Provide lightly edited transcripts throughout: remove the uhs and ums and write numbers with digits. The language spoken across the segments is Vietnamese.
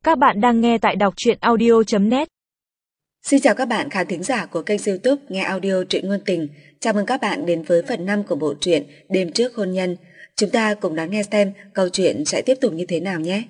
Các bạn đang nghe tại đọc truyện audio.net. Xin chào các bạn khán thính giả của kênh YouTube Nghe Audio Truyện Ngôn Tình. Chào mừng các bạn đến với phần 5 của bộ truyện Đêm Trước Hôn Nhân. Chúng ta cùng đón nghe xem câu chuyện sẽ tiếp tục như thế nào nhé.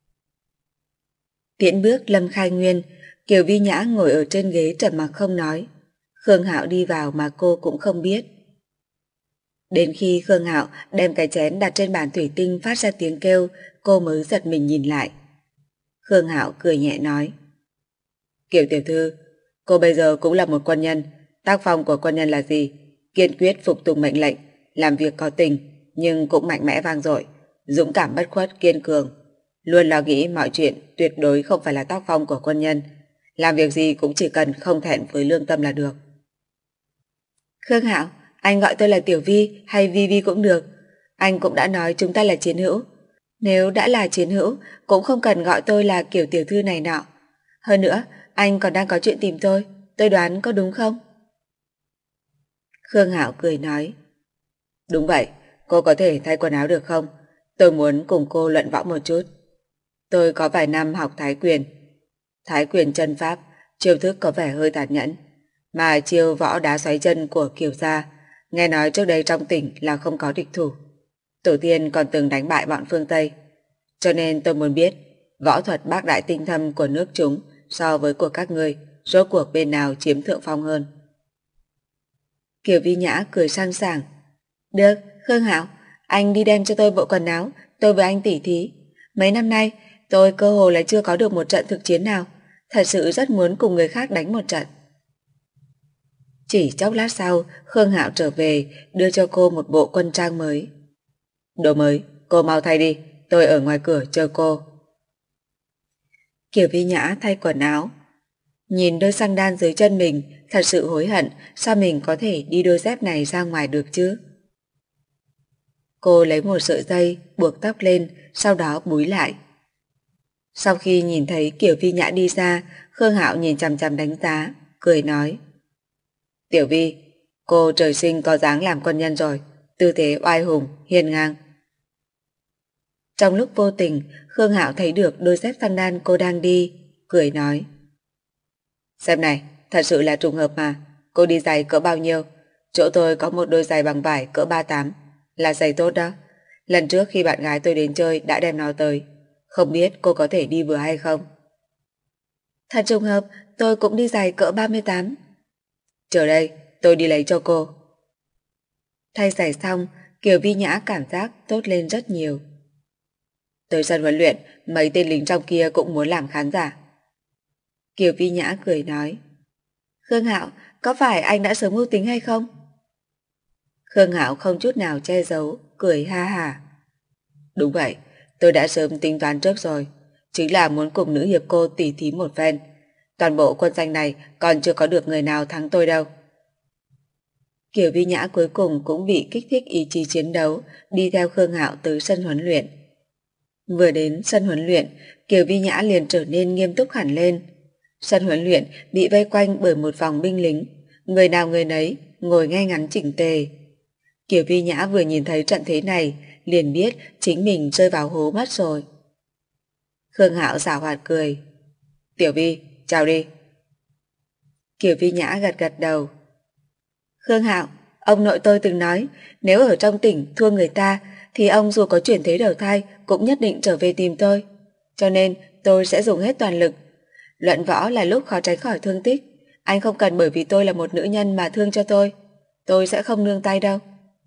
Tiễn bước Lâm Khai Nguyên, Kiều Vi Nhã ngồi ở trên ghế trầm mặc không nói. Khương Hạo đi vào mà cô cũng không biết. Đến khi Khương Hạo đem cái chén đặt trên bàn thủy tinh phát ra tiếng kêu, cô mới giật mình nhìn lại. Khương Hạo cười nhẹ nói: Kiều tiểu thư, cô bây giờ cũng là một quân nhân. Tác phong của quân nhân là gì? Kiên quyết phục tùng mệnh lệnh, làm việc có tình, nhưng cũng mạnh mẽ vang dội, dũng cảm bất khuất kiên cường. Luôn lo nghĩ mọi chuyện tuyệt đối không phải là tác phong của quân nhân. Làm việc gì cũng chỉ cần không thẹn với lương tâm là được. Khương Hạo, anh gọi tôi là Tiểu Vi hay Vi Vi cũng được. Anh cũng đã nói chúng ta là chiến hữu. Nếu đã là chiến hữu, cũng không cần gọi tôi là Kiều tiểu thư này nọ. Hơn nữa, anh còn đang có chuyện tìm tôi đoán có đúng không? Khương Hạo cười nói: Đúng vậy, cô có thể thay quần áo được không? Tôi muốn cùng cô luận võ một chút. Tôi có vài năm học Thái quyền. Thái quyền chân pháp, chiêu thức có vẻ hơi tàn nhẫn, mà chiêu võ đá xoáy chân của Kiều gia, nghe nói trước đây trong tỉnh là không có địch thủ. Tổ tiên còn từng đánh bại bọn phương Tây. Cho nên tôi muốn biết võ thuật bác đại tinh thâm của nước chúng so với của các ngươi, rốt cuộc bên nào chiếm thượng phong hơn. Kiều Vi Nhã cười sang sảng: Được, Khương Hạo, anh đi đem cho tôi bộ quần áo, tôi với anh tỉ thí. Mấy năm nay tôi cơ hồ là chưa có được một trận thực chiến nào, thật sự rất muốn cùng người khác đánh một trận. Chỉ chốc lát sau, Khương Hạo trở về đưa cho cô một bộ quân trang mới. Đồ mới, cô mau thay đi, tôi ở ngoài cửa chờ cô. Kiều Vi Nhã thay quần áo, nhìn đôi xăng đan dưới chân mình, thật sự hối hận sao mình có thể đi đôi dép này ra ngoài được chứ. Cô lấy một sợi dây buộc tóc lên, sau đó búi lại. Sau khi nhìn thấy Kiều Vi Nhã đi ra, Khương Hạo nhìn chằm chằm đánh giá, cười nói: Tiểu Vi, cô trời sinh có dáng làm quân nhân rồi, tư thế oai hùng, hiên ngang. Trong lúc vô tình, Khương Hạo thấy được đôi dép xăng đan cô đang đi, cười nói: Xem này, thật sự là trùng hợp mà, cô đi giày cỡ bao nhiêu? Chỗ tôi có một đôi giày bằng vải cỡ 38, là giày tốt đó. Lần trước khi bạn gái tôi đến chơi đã đem nó tới, không biết cô có thể đi vừa hay không? Thật trùng hợp, tôi cũng đi giày cỡ 38. Chờ đây, tôi đi lấy cho cô. Thay giày xong, Kiều Vi Nhã cảm giác tốt lên rất nhiều. Tới sân huấn luyện, mấy tên lính trong kia cũng muốn làm khán giả. Kiều Vi Nhã cười nói: Khương Hạo, có phải anh đã sớm mưu tính hay không? Khương Hạo không chút nào che giấu, cười ha hả. Đúng vậy, tôi đã sớm tính toán trước rồi, chính là muốn cùng nữ hiệp cô tỉ thí một phen. Toàn bộ quân danh này còn chưa có được người nào thắng tôi đâu. Kiều Vi Nhã cuối cùng cũng bị kích thích ý chí chiến đấu, đi theo Khương Hạo tới sân huấn luyện. Vừa đến sân huấn luyện, Kiều Vi Nhã liền trở nên nghiêm túc hẳn lên. Sân huấn luyện bị vây quanh bởi một vòng binh lính, người nào người nấy ngồi ngay ngắn chỉnh tề. Kiều Vi Nhã vừa nhìn thấy trận thế này, liền biết chính mình rơi vào hố mất rồi. Khương Hạo giảo hoạt cười: Tiểu Vi, chào đi. Kiều Vi Nhã gật gật đầu. Khương Hạo, ông nội tôi từng nói, nếu ở trong tỉnh thua người ta, thì ông dù có chuyển thế đầu thai cũng nhất định trở về tìm tôi. Cho nên tôi sẽ dùng hết toàn lực. Luận võ là lúc khó tránh khỏi thương tích. Anh không cần bởi vì tôi là một nữ nhân mà thương cho tôi sẽ không nương tay đâu.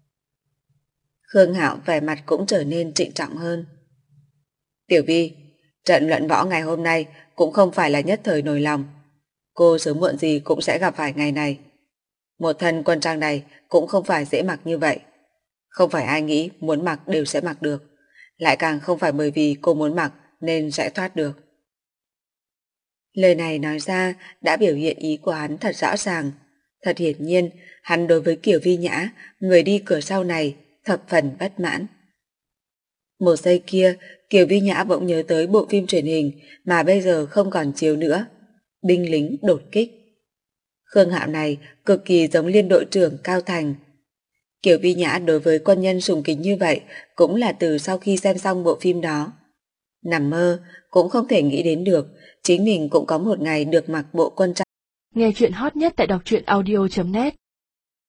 Khương Hạo vẻ mặt cũng trở nên trịnh trọng hơn. Tiểu Vi, trận luận võ ngày hôm nay cũng không phải là nhất thời nổi lòng. Cô sớm muộn gì cũng sẽ gặp phải ngày này. Một thân quân trang này cũng không phải dễ mặc như vậy. Không phải ai nghĩ muốn mặc đều sẽ mặc được. Lại càng không phải bởi vì cô muốn mặc nên sẽ thoát được. Lời này nói ra đã biểu hiện ý của hắn thật rõ ràng. Thật hiển nhiên, hắn đối với Kiều Vi Nhã, người đi cửa sau này, thập phần bất mãn. Một giây kia, Kiều Vi Nhã bỗng nhớ tới bộ phim truyền hình mà bây giờ không còn chiếu nữa. Binh lính đột kích. Khương Hạo này cực kỳ giống Liên đội trưởng Cao Thành. Kiều Vi Nhã đối với quân nhân sùng kính như vậy cũng là từ sau khi xem xong bộ phim đó. Nằm mơ, cũng không thể nghĩ đến được, chính mình cũng có một ngày được mặc bộ quân trang. Nghe chuyện hot nhất tại đọc truyện audio.net